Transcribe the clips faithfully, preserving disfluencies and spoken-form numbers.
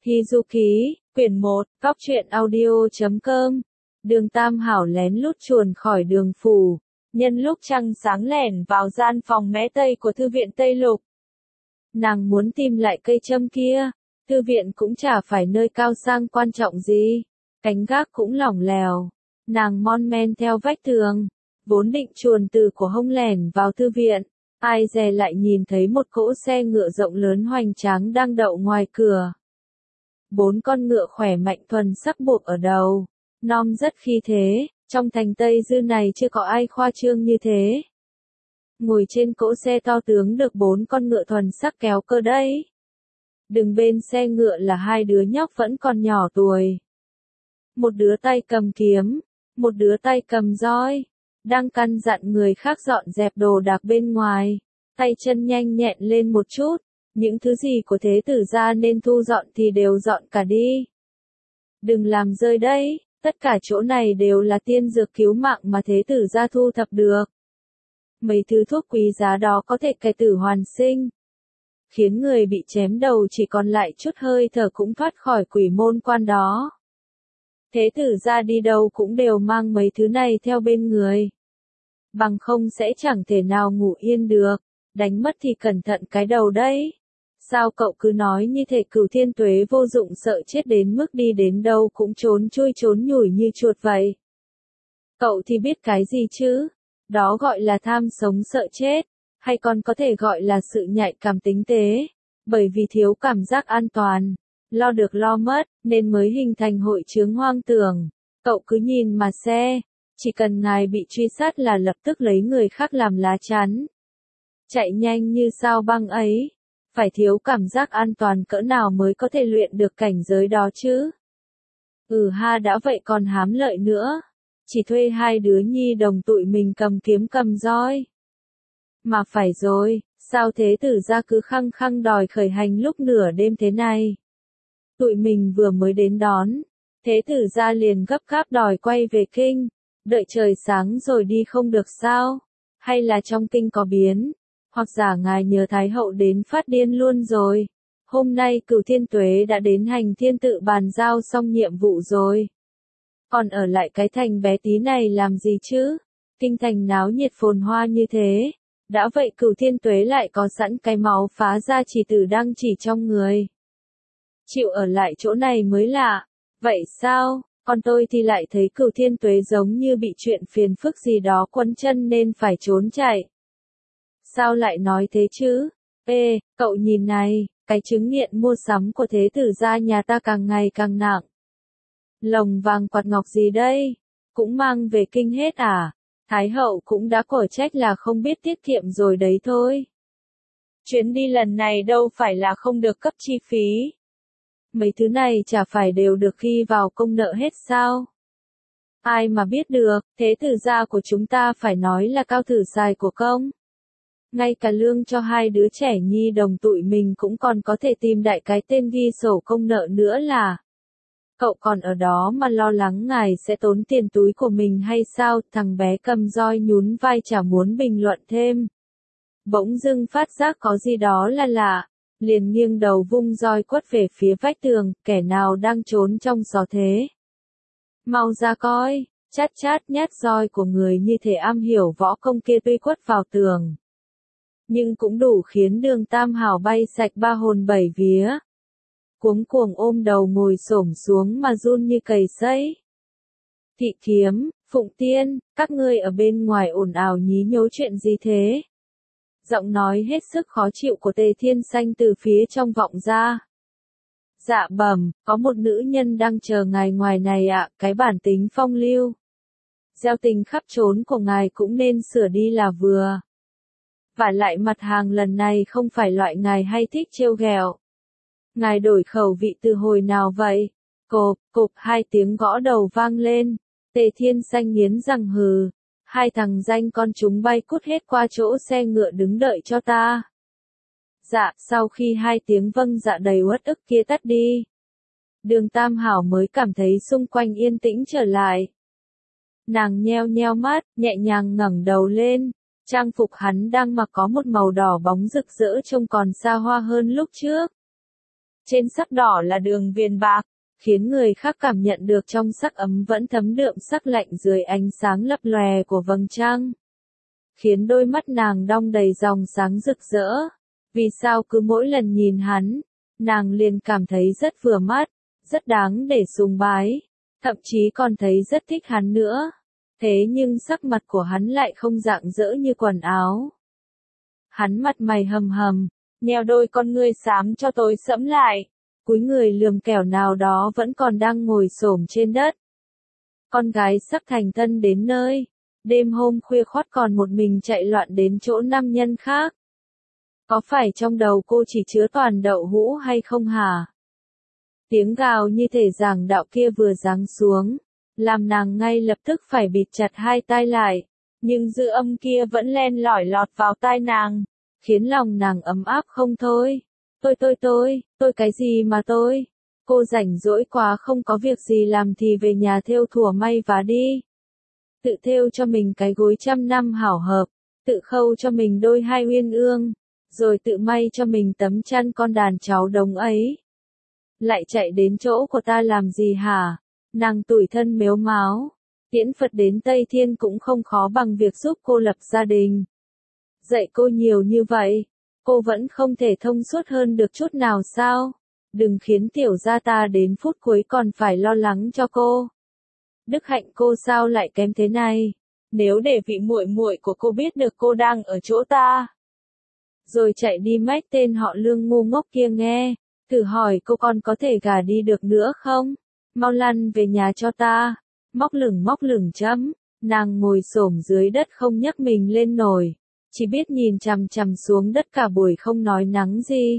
Hy Du Ký, quyển một, góc truyện audio chấm com. Đường Tam Hảo lén lút chuồn khỏi đường phủ, nhân lúc trăng sáng lẻn vào gian phòng mé tây của thư viện Tây Lục. Nàng muốn tìm lại cây châm kia, thư viện cũng chả phải nơi cao sang quan trọng gì, cánh gác cũng lỏng lẻo. Nàng mon men theo vách tường, vốn định chuồn từ cổ hông lẻn vào thư viện, ai dè lại nhìn thấy một cỗ xe ngựa rộng lớn hoành tráng đang đậu ngoài cửa. Bốn con ngựa khỏe mạnh thuần sắc buộc ở đầu, nom rất khí thế, trong thành Tây Dư này chưa có ai khoa trương như thế. Ngồi trên cỗ xe to tướng được bốn con ngựa thuần sắc kéo cơ đấy. Đường bên xe ngựa là hai đứa nhóc vẫn còn nhỏ tuổi. Một đứa tay cầm kiếm, một đứa tay cầm roi, đang căn dặn người khác dọn dẹp đồ đạc bên ngoài, tay chân nhanh nhẹn lên một chút. Những thứ gì của thế tử gia nên thu dọn thì đều dọn cả đi. Đừng làm rơi đấy, tất cả chỗ này đều là tiên dược cứu mạng mà thế tử gia thu thập được. Mấy thứ thuốc quý giá đó có thể cải tử hoàn sinh, khiến người bị chém đầu chỉ còn lại chút hơi thở cũng thoát khỏi quỷ môn quan đó. Thế tử gia đi đâu cũng đều mang mấy thứ này theo bên người. Bằng không sẽ chẳng thể nào ngủ yên được, đánh mất thì cẩn thận cái đầu đấy. Sao cậu cứ nói như thể Cửu Thiên Tuế vô dụng sợ chết đến mức đi đến đâu cũng trốn chui trốn nhủi như chuột vậy? Cậu thì biết cái gì chứ? Đó gọi là tham sống sợ chết, hay còn có thể gọi là sự nhạy cảm tinh tế, bởi vì thiếu cảm giác an toàn, lo được lo mất, nên mới hình thành hội chứng hoang tưởng. Cậu cứ nhìn mà xe, chỉ cần ngài bị truy sát là lập tức lấy người khác làm lá chắn. Chạy nhanh như sao băng ấy. Phải thiếu cảm giác an toàn cỡ nào mới có thể luyện được cảnh giới đó chứ? Ừ ha, đã vậy còn hám lợi nữa. Chỉ thuê hai đứa nhi đồng tụi mình cầm kiếm cầm roi. Mà phải rồi, sao thế tử gia cứ khăng khăng đòi khởi hành lúc nửa đêm thế này? Tụi mình vừa mới đến đón, thế tử gia liền gấp gáp đòi quay về kinh, đợi trời sáng rồi đi không được sao? Hay là trong kinh có biến? Hoặc giả ngài nhớ Thái hậu đến phát điên luôn rồi. Hôm nay Cửu Thiên Tuế đã đến hành thiên tự bàn giao xong nhiệm vụ rồi. Còn ở lại cái thành bé tí này làm gì chứ? Kinh thành náo nhiệt phồn hoa như thế. Đã vậy Cửu Thiên Tuế lại có sẵn cái máu phá ra chỉ tử đang chỉ trong người. Chịu ở lại chỗ này mới lạ. Vậy sao? Còn tôi thì lại thấy Cửu Thiên Tuế giống như bị chuyện phiền phức gì đó quấn chân nên phải trốn chạy. Sao lại nói thế chứ? Ê, cậu nhìn này, cái chứng nghiện mua sắm của thế tử gia nhà ta càng ngày càng nặng. Lồng vàng quạt ngọc gì đây? Cũng mang về kinh hết à? Thái hậu cũng đã cổ trách là không biết tiết kiệm rồi đấy thôi. Chuyến đi lần này đâu phải là không được cấp chi phí. Mấy thứ này chả phải đều được ghi vào công nợ hết sao? Ai mà biết được, thế tử gia của chúng ta phải nói là cao thử xài của công. Ngay cả lương cho hai đứa trẻ nhi đồng tụi mình cũng còn có thể tìm đại cái tên ghi sổ công nợ nữa là. Cậu còn ở đó mà lo lắng ngài sẽ tốn tiền túi của mình hay sao? Thằng bé cầm roi nhún vai chả muốn bình luận thêm. Bỗng dưng phát giác có gì đó là lạ, liền nghiêng đầu vung roi quất về phía vách tường, kẻ nào đang trốn trong gió thế? Mau ra coi, chát chát nhát roi của người như thể am hiểu võ công kia tuy quất vào tường. Nhưng cũng đủ khiến Đường Tam Hảo bay sạch ba hồn bảy vía. Cuống cuồng ôm đầu ngồi xổm xuống mà run như cầy sấy. Thị Kiếm, Phụng Tiên, các ngươi ở bên ngoài ồn ào nhí nhố chuyện gì thế? Giọng nói hết sức khó chịu của Tề Thiên Xanh từ phía trong vọng ra. Dạ bẩm, có một nữ nhân đang chờ ngài ngoài này ạ, cái bản tính phong lưu. Gieo tình khắp trốn của ngài cũng nên sửa đi là vừa. Và lại mặt hàng lần này không phải loại ngài hay thích trêu ghẹo. Ngài đổi khẩu vị từ hồi nào vậy? Cộp, cộp hai tiếng gõ đầu vang lên. Tề Thiên Xanh nghiến răng hừ. Hai thằng danh con chúng bay cút hết qua chỗ xe ngựa đứng đợi cho ta. Dạ, sau khi hai tiếng vâng dạ đầy uất ức kia tắt đi. Đường Tam Hảo mới cảm thấy xung quanh yên tĩnh trở lại. Nàng nheo nheo mắt, nhẹ nhàng ngẩng đầu lên. Trang phục hắn đang mặc có một màu đỏ bóng rực rỡ trông còn xa hoa hơn lúc trước. trên sắc đỏ là đường viền bạc, khiến người khác cảm nhận được trong sắc ấm vẫn thấm đượm sắc lạnh dưới ánh sáng lấp lòe của vầng trăng. Khiến đôi mắt nàng đong đầy dòng sáng rực rỡ. Vì sao cứ mỗi lần nhìn hắn, nàng liền cảm thấy rất vừa mắt, rất đáng để sùng bái, thậm chí còn thấy rất thích hắn nữa. Thế nhưng sắc mặt của hắn lại không rạng rỡ như quần áo. Hắn mặt mày hầm hầm, nheo đôi con ngươi xám cho tối sẫm lại, cúi người lườm kẻo nào đó vẫn còn đang ngồi xổm trên đất. Con gái sắp thành thân đến nơi, đêm hôm khuya khoắt còn một mình chạy loạn đến chỗ nam nhân khác. Có phải trong đầu cô chỉ chứa toàn đậu hũ hay không hả? Tiếng gào như thể giảng đạo kia vừa giáng xuống, làm nàng ngay lập tức phải bịt chặt hai tai lại, nhưng dư âm kia vẫn len lỏi lọt vào tai nàng, khiến lòng nàng ấm áp không thôi. Tôi tôi tôi, tôi cái gì mà tôi? Cô rảnh rỗi quá không có việc gì làm thì về nhà thêu thùa may vá đi. Tự thêu cho mình cái gối trăm năm hảo hợp, tự khâu cho mình đôi hai uyên ương, rồi tự may cho mình tấm chăn con đàn cháu đống ấy. Lại chạy đến chỗ của ta làm gì hả? Nàng tủi thân mếu máo, tiễn Phật đến Tây Thiên cũng không khó bằng việc giúp cô lập gia đình. Dạy cô nhiều như vậy, cô vẫn không thể thông suốt hơn được chút nào sao? Đừng khiến tiểu gia ta đến phút cuối còn phải lo lắng cho cô. Đức hạnh cô sao lại kém thế này? Nếu để vị muội muội của cô biết được cô đang ở chỗ ta, rồi chạy đi mách tên họ Lương ngu ngốc kia nghe, thử hỏi cô còn có thể gả đi được nữa không? Mau lăn về nhà cho ta. Móc lửng móc lửng chấm, nàng ngồi xổm dưới đất không nhấc mình lên nổi, chỉ biết nhìn chằm chằm xuống đất cả buổi không nói nắng gì.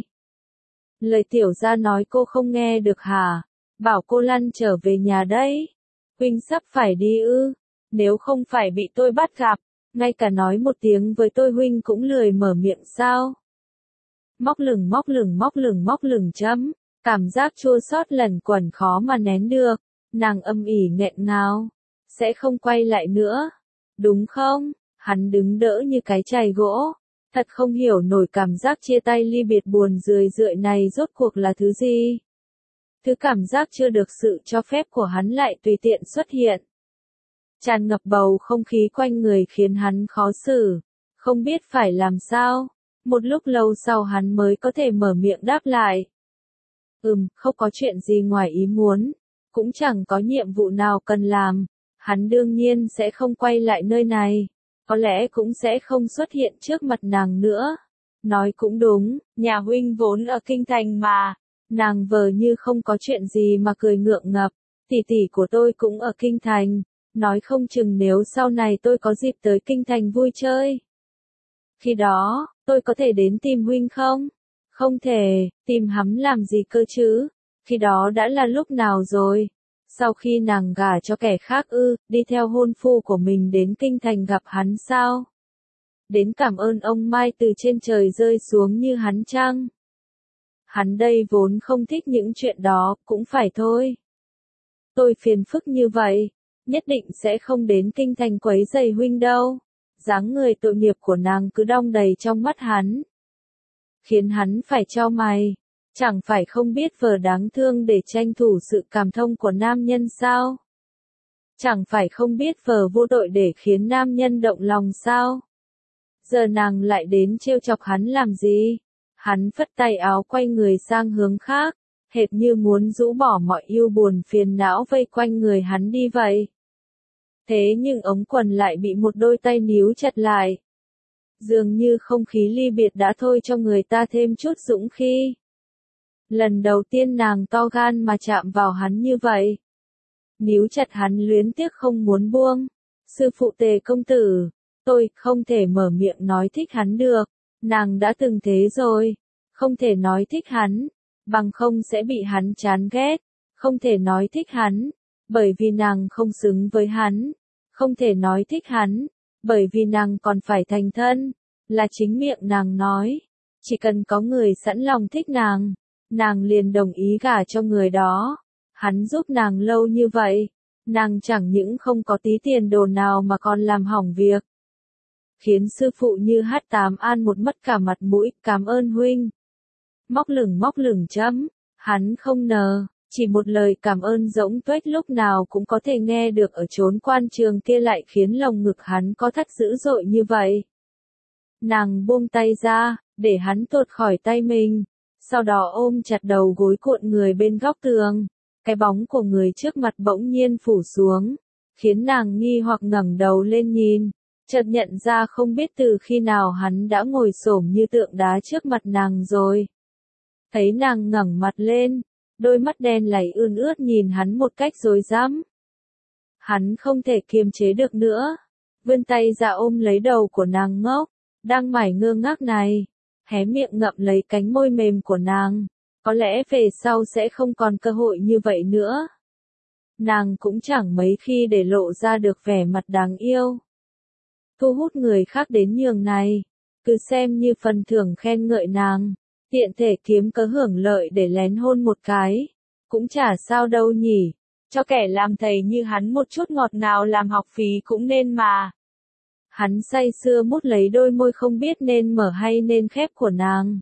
Lời tiểu gia nói cô không nghe được hả? Bảo cô lăn trở về nhà đấy. Huynh sắp phải đi ư? Nếu không phải bị tôi bắt gặp, ngay cả nói một tiếng với tôi huynh cũng lười mở miệng sao? Móc lửng móc lửng móc lửng móc lửng chấm, cảm giác chua xót lẩn quẩn khó mà nén được, nàng âm ỉ nghẹn ngào, sẽ không quay lại nữa, đúng không? Hắn đứng đỡ như cái chày gỗ, thật không hiểu nổi cảm giác chia tay ly biệt buồn rười rượi này rốt cuộc là thứ gì. Thứ cảm giác chưa được sự cho phép của hắn lại tùy tiện xuất hiện. Tràn ngập bầu không khí quanh người khiến hắn khó xử, không biết phải làm sao. Một lúc lâu sau hắn mới có thể mở miệng đáp lại. Ừm, không có chuyện gì ngoài ý muốn, cũng chẳng có nhiệm vụ nào cần làm, hắn đương nhiên sẽ không quay lại nơi này, có lẽ cũng sẽ không xuất hiện trước mặt nàng nữa. Nói cũng đúng, nhà huynh vốn ở kinh thành mà. Nàng vờ như không có chuyện gì mà cười ngượng ngập, tỷ tỷ của tôi cũng ở kinh thành, nói không chừng nếu sau này tôi có dịp tới kinh thành vui chơi. Khi đó, tôi có thể đến tìm huynh không? Không thể, tìm hắn làm gì cơ chứ? Khi đó đã là lúc nào rồi? Sau khi nàng gả cho kẻ khác ư, đi theo hôn phu của mình đến kinh thành gặp hắn sao? Đến cảm ơn ông Mai từ trên trời rơi xuống như hắn chăng? Hắn đây vốn không thích những chuyện đó, cũng phải thôi. Tôi phiền phức như vậy, nhất định sẽ không đến kinh thành quấy rầy huynh đâu. Dáng người tội nghiệp của nàng cứ đong đầy trong mắt hắn, khiến hắn phải chau mày, chẳng phải không biết vờ đáng thương để tranh thủ sự cảm thông của nam nhân sao? Chẳng phải không biết vờ vô tội để khiến nam nhân động lòng sao? Giờ nàng lại đến trêu chọc hắn làm gì? Hắn phất tay áo quay người sang hướng khác, hệt như muốn rũ bỏ mọi ưu buồn phiền não vây quanh người hắn đi vậy. Thế nhưng ống quần lại bị một đôi tay níu chặt lại. Dường như không khí ly biệt đã thôi cho người ta thêm chút dũng khí. Lần đầu tiên nàng to gan mà chạm vào hắn như vậy. Níu chặt hắn luyến tiếc không muốn buông. Sư phụ Tề công tử, tôi không thể mở miệng nói thích hắn được. Nàng đã từng thế rồi. Không thể nói thích hắn, bằng không sẽ bị hắn chán ghét. Không thể nói thích hắn, bởi vì nàng không xứng với hắn. Không thể nói thích hắn, bởi vì nàng còn phải thành thân. Là chính miệng nàng nói. Chỉ cần có người sẵn lòng thích nàng, nàng liền đồng ý gả cho người đó. Hắn giúp nàng lâu như vậy, nàng chẳng những không có tí tiền đồ nào mà còn làm hỏng việc. Khiến sư phụ như hát tám an một mất cả mặt mũi, cảm ơn huynh. Móc lửng móc lửng chấm, Hắn không ngờ, chỉ một lời cảm ơn rỗng tuếch lúc nào cũng có thể nghe được ở chốn quan trường kia lại khiến lồng ngực hắn có thắt dữ dội như vậy. Nàng buông tay ra, để hắn tuột khỏi tay mình, sau đó ôm chặt đầu gối cuộn người bên góc tường. Cái bóng của người trước mặt bỗng nhiên phủ xuống, khiến nàng nghi hoặc ngẩng đầu lên nhìn, chợt nhận ra không biết từ khi nào hắn đã ngồi xổm như tượng đá trước mặt nàng rồi. Thấy nàng ngẩng mặt lên, đôi mắt đen láy ươn ướt nhìn hắn một cách rối rắm. Hắn không thể kiềm chế được nữa, vươn tay ra ôm lấy đầu của nàng ngốc, đang mải ngơ ngác này, hé miệng ngậm lấy cánh môi mềm của nàng. Có lẽ về sau sẽ không còn cơ hội như vậy nữa. Nàng cũng chẳng mấy khi để lộ ra được vẻ mặt đáng yêu. Thu hút người khác đến nhường này, cứ xem như phần thưởng khen ngợi nàng, tiện thể kiếm cớ hưởng lợi để lén hôn một cái, cũng chả sao đâu nhỉ, cho kẻ làm thầy như hắn một chút ngọt ngào làm học phí cũng nên mà. Hắn say sưa mút lấy đôi môi không biết nên mở hay nên khép của nàng.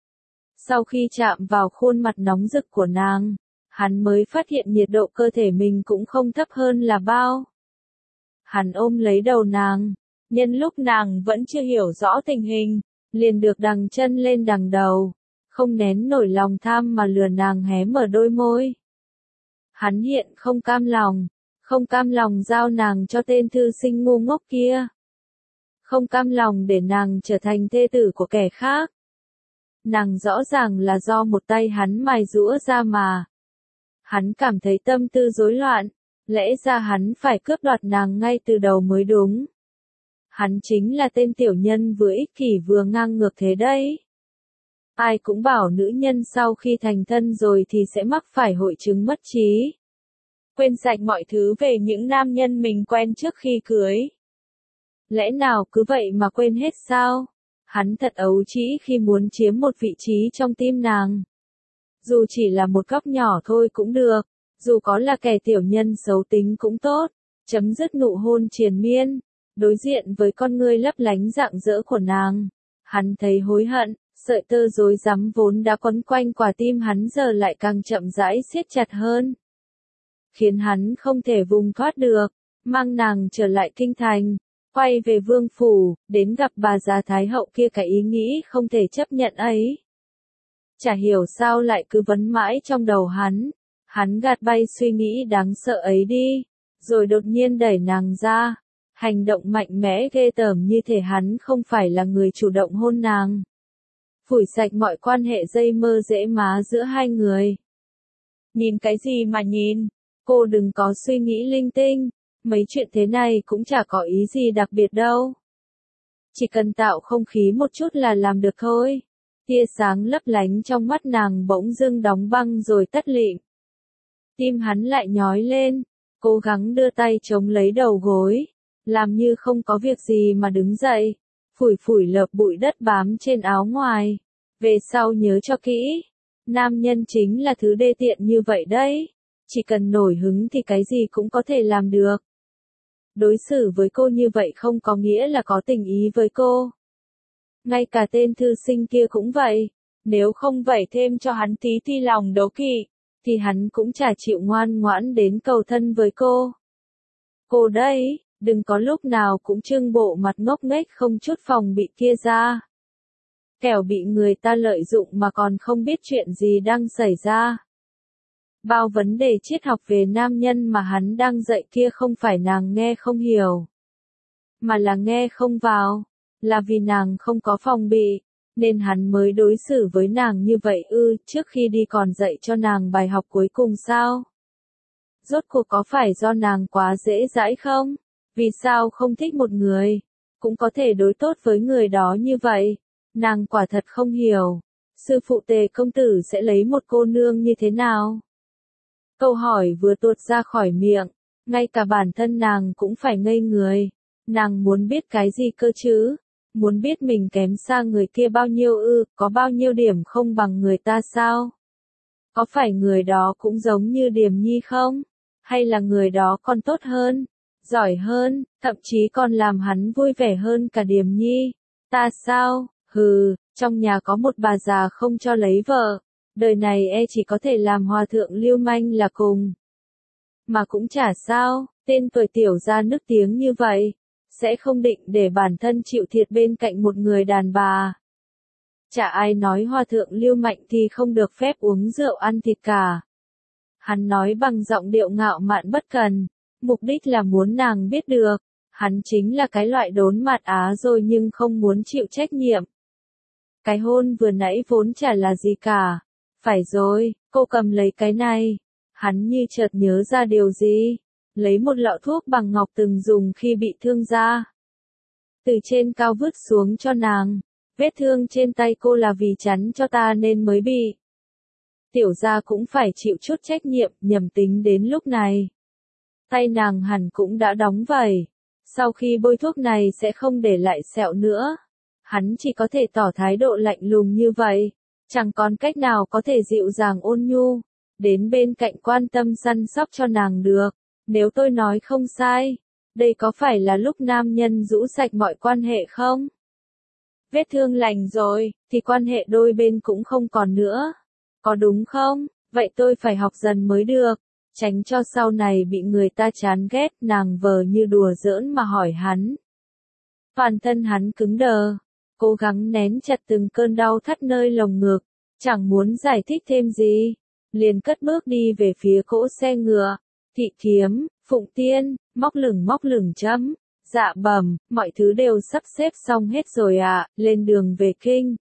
Sau khi chạm vào khuôn mặt nóng rực của nàng, hắn mới phát hiện nhiệt độ cơ thể mình cũng không thấp hơn là bao. Hắn ôm lấy đầu nàng, nhân lúc nàng vẫn chưa hiểu rõ tình hình, liền được đằng chân lên đằng đầu, không nén nổi lòng tham mà lừa nàng hé mở đôi môi. Hắn hiện không cam lòng, không cam lòng giao nàng cho tên thư sinh ngu ngốc kia. Không cam lòng để nàng trở thành thê tử của kẻ khác. Nàng rõ ràng là do một tay hắn mài giũa ra mà. Hắn cảm thấy tâm tư rối loạn, lẽ ra hắn phải cướp đoạt nàng ngay từ đầu mới đúng. Hắn chính là tên tiểu nhân vừa ích kỷ vừa ngang ngược thế đấy. Ai cũng bảo nữ nhân sau khi thành thân rồi thì sẽ mắc phải hội chứng mất trí. Quên sạch mọi thứ về những nam nhân mình quen trước khi cưới. Lẽ nào cứ vậy mà quên hết sao? Hắn thật ấu trĩ khi muốn chiếm một vị trí trong tim nàng. Dù chỉ là một góc nhỏ thôi cũng được, dù có là kẻ tiểu nhân xấu tính cũng tốt, chấm dứt nụ hôn triền miên, đối diện với con ngươi lấp lánh rạng rỡ của nàng. Hắn thấy hối hận, sợi tơ rối rắm vốn đã quấn quanh quả tim hắn giờ lại càng chậm rãi siết chặt hơn. Khiến hắn không thể vùng thoát được, mang nàng trở lại kinh thành. Quay về vương phủ, đến gặp bà già thái hậu kia cái ý nghĩ không thể chấp nhận ấy. Chả hiểu sao lại cứ vấn mãi trong đầu hắn. Hắn gạt bay suy nghĩ đáng sợ ấy đi, rồi đột nhiên đẩy nàng ra. Hành động mạnh mẽ ghê tởm như thể hắn không phải là người chủ động hôn nàng. Phủi sạch mọi quan hệ dây mơ dễ má giữa hai người. Nhìn cái gì mà nhìn, cô đừng có suy nghĩ linh tinh. Mấy chuyện thế này cũng chả có ý gì đặc biệt đâu. Chỉ cần tạo không khí một chút là làm được thôi. Tia sáng lấp lánh trong mắt nàng bỗng dưng đóng băng rồi tắt lịm. Tim hắn lại nhói lên, cố gắng đưa tay chống lấy đầu gối, làm như không có việc gì mà đứng dậy, phủi phủi lợp bụi đất bám trên áo ngoài. Về sau nhớ cho kỹ, nam nhân chính là thứ đê tiện như vậy đấy, chỉ cần nổi hứng thì cái gì cũng có thể làm được. Đối xử với cô như vậy không có nghĩa là có tình ý với cô. Ngay cả tên thư sinh kia cũng vậy, nếu không vẩy thêm cho hắn tí ti lòng đố kỵ, thì hắn cũng chả chịu ngoan ngoãn đến cầu thân với cô. Cô đây, đừng có lúc nào cũng trưng bộ mặt ngốc nghếch không chút phòng bị kia ra. Kẻo bị người ta lợi dụng mà còn không biết chuyện gì đang xảy ra. Bao vấn đề triết học về nam nhân mà hắn đang dạy kia không phải nàng nghe không hiểu, mà là nghe không vào, là vì nàng không có phòng bị, nên hắn mới đối xử với nàng như vậy ư, trước khi đi còn dạy cho nàng bài học cuối cùng sao? Rốt cuộc có phải do nàng quá dễ dãi không? Vì sao không thích một người, cũng có thể đối tốt với người đó như vậy? Nàng quả thật không hiểu, sư phụ Tề công tử sẽ lấy một cô nương như thế nào? Câu hỏi vừa tuột ra khỏi miệng, ngay cả bản thân nàng cũng phải ngây người. Nàng muốn biết cái gì cơ chứ? Muốn biết mình kém xa người kia bao nhiêu ư, có bao nhiêu điểm không bằng người ta sao? Có phải người đó cũng giống như Điềm Nhi không? Hay là người đó còn tốt hơn, giỏi hơn, thậm chí còn làm hắn vui vẻ hơn cả Điềm Nhi? Ta sao? Hừ, trong nhà có một bà già không cho lấy vợ, Đời này e chỉ có thể làm hòa thượng lưu manh là cùng. Mà cũng chả sao, tên tuổi tiểu gia nức tiếng như vậy, sẽ không định để bản thân chịu thiệt bên cạnh một người đàn bà. Chả ai nói hòa thượng lưu mạnh thì không được phép uống rượu ăn thịt cả. Hắn nói bằng giọng điệu ngạo mạn bất cần, mục đích là muốn nàng biết được, hắn chính là cái loại đốn mặt Á rồi nhưng không muốn chịu trách nhiệm. Cái hôn vừa nãy vốn chả là gì cả. Phải rồi, cô cầm lấy cái này. Hắn như chợt nhớ ra điều gì. Lấy một lọ thuốc bằng ngọc từng dùng khi bị thương da. Từ trên cao vứt xuống cho nàng. Vết thương trên tay cô là vì chắn cho ta nên mới bị. Tiểu gia cũng phải chịu chút trách nhiệm, nhầm tính đến lúc này. Tay nàng hẳn cũng đã đóng vảy. Sau khi bôi thuốc này sẽ không để lại sẹo nữa. Hắn chỉ có thể tỏ thái độ lạnh lùng như vậy. Chẳng còn cách nào có thể dịu dàng ôn nhu. Đến bên cạnh quan tâm săn sóc cho nàng được. Nếu tôi nói không sai. Đây có phải là lúc nam nhân rũ sạch mọi quan hệ không? Vết thương lành rồi, thì quan hệ đôi bên cũng không còn nữa. Có đúng không? Vậy tôi phải học dần mới được. Tránh cho sau này bị người ta chán ghét. Nàng vờ như đùa giỡn mà hỏi hắn. Toàn thân hắn cứng đờ. Cố gắng nén chặt từng cơn đau thắt nơi lồng ngực. Chẳng muốn giải thích thêm gì. Liền cất bước đi về phía cỗ xe ngựa. Thị Thiếm, Phụng Tiên, móc lửng móc lửng chấm. Dạ bẩm, mọi thứ đều sắp xếp xong hết rồi ạ, à, lên đường về kinh.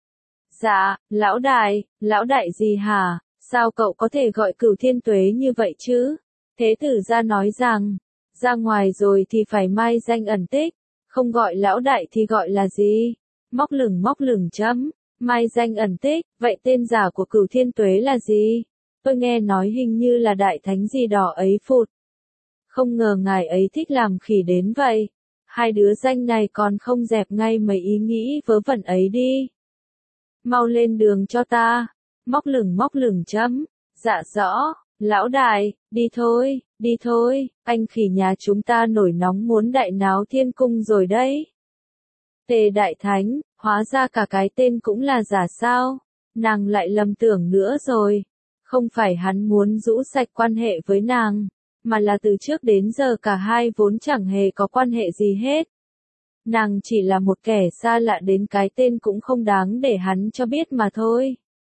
Dạ, lão đại, lão đại gì hả? Sao cậu có thể gọi Cửu Thiên Tuế như vậy chứ? Thế tử gia nói rằng, ra ngoài rồi thì phải mai danh ẩn tích, không gọi lão đại thì gọi là gì? Móc lửng móc lửng chấm, mai danh ẩn tích, vậy tên giả của Cửu Thiên Tuế là gì? Tôi nghe nói hình như là đại thánh gì đỏ ấy phụt. Không ngờ ngài ấy thích làm khỉ đến vậy. Hai đứa danh này còn không dẹp ngay mấy ý nghĩ vớ vẩn ấy đi. Mau lên đường cho ta. Móc lửng móc lửng chấm. Dạ rõ, lão đại, đi thôi, đi thôi, anh khỉ nhà chúng ta nổi nóng muốn đại náo thiên cung rồi đấy. Tề đại thánh, hóa ra cả cái tên cũng là giả sao. Nàng lại lầm tưởng nữa rồi. Không phải hắn muốn rũ sạch quan hệ với nàng. Mà là từ trước đến giờ cả hai vốn chẳng hề có quan hệ gì hết. Nàng chỉ là một kẻ xa lạ đến cái tên cũng không đáng để hắn cho biết mà thôi.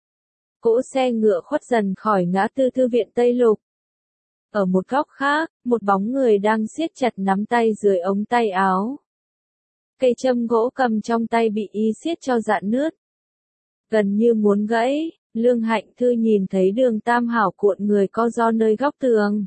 Cỗ xe ngựa khuất dần khỏi ngã tư thư viện Tây Lục. Ở một góc khác, một bóng người đang siết chặt nắm tay dưới ống tay áo. Cây châm gỗ cầm trong tay bị y siết cho rạn nứt. Gần như muốn gãy, Lương Hạnh Thư nhìn thấy Đường Tam Hảo cuộn người co ro nơi góc tường.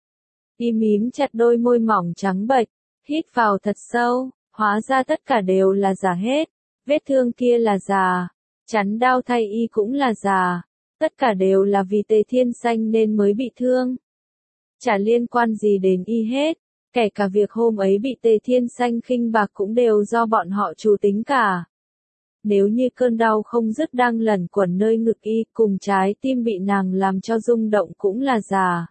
Y mím chặt đôi môi mỏng trắng bệch, hít vào thật sâu, hóa ra tất cả đều là giả hết. Vết thương kia là giả, chắn đau thay y cũng là giả, tất cả đều là vì Tề Thiên Xanh nên mới bị thương. Chả liên quan gì đến y hết, kể cả việc hôm ấy bị Tề Thiên Xanh khinh bạc cũng đều do bọn họ chủ tính cả. Nếu như cơn đau không dứt đang lẩn quẩn nơi ngực y cùng trái tim bị nàng làm cho rung động cũng là giả.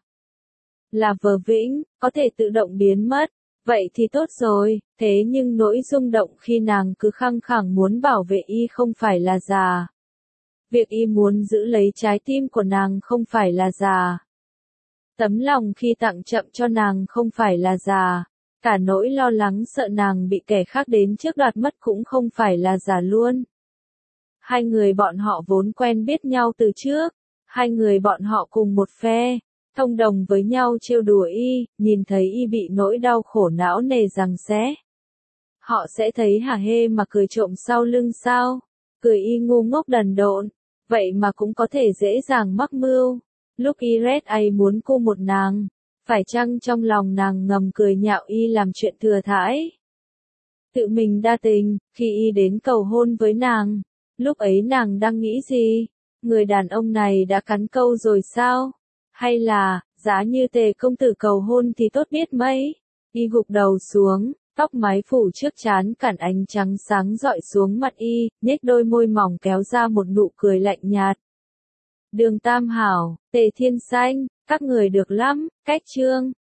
Là vờ vĩnh, có thể tự động biến mất, vậy thì tốt rồi, thế nhưng nỗi rung động khi nàng cứ khăng khăng muốn bảo vệ y không phải là giả. Việc y muốn giữ lấy trái tim của nàng không phải là giả. Tấm lòng khi tặng chậm cho nàng không phải là giả. Cả nỗi lo lắng sợ nàng bị kẻ khác đến trước đoạt mất cũng không phải là giả luôn. Hai người bọn họ vốn quen biết nhau từ trước, hai người bọn họ cùng một phe. Thông đồng với nhau trêu đùa y, nhìn thấy y bị nỗi đau khổ não nề giằng xé. Họ sẽ thấy hả hê mà cười trộm sau lưng sao, cười y ngu ngốc đần độn, vậy mà cũng có thể dễ dàng mắc mưu. Lúc y rét ấy muốn cô một nàng, phải chăng trong lòng nàng ngầm cười nhạo y làm chuyện thừa thãi. Tự mình đa tình, khi y đến cầu hôn với nàng, lúc ấy nàng đang nghĩ gì? Người đàn ông này đã cắn câu rồi sao? Hay là, giá như Tề công tử cầu hôn thì tốt biết mấy. Y gục đầu xuống, tóc mái phủ trước trán cản ánh trắng sáng rọi xuống mặt y, nhếch đôi môi mỏng kéo ra một nụ cười lạnh nhạt. Đường Tam Hảo, Tề Thiên Xanh, các người được lắm, cách chương.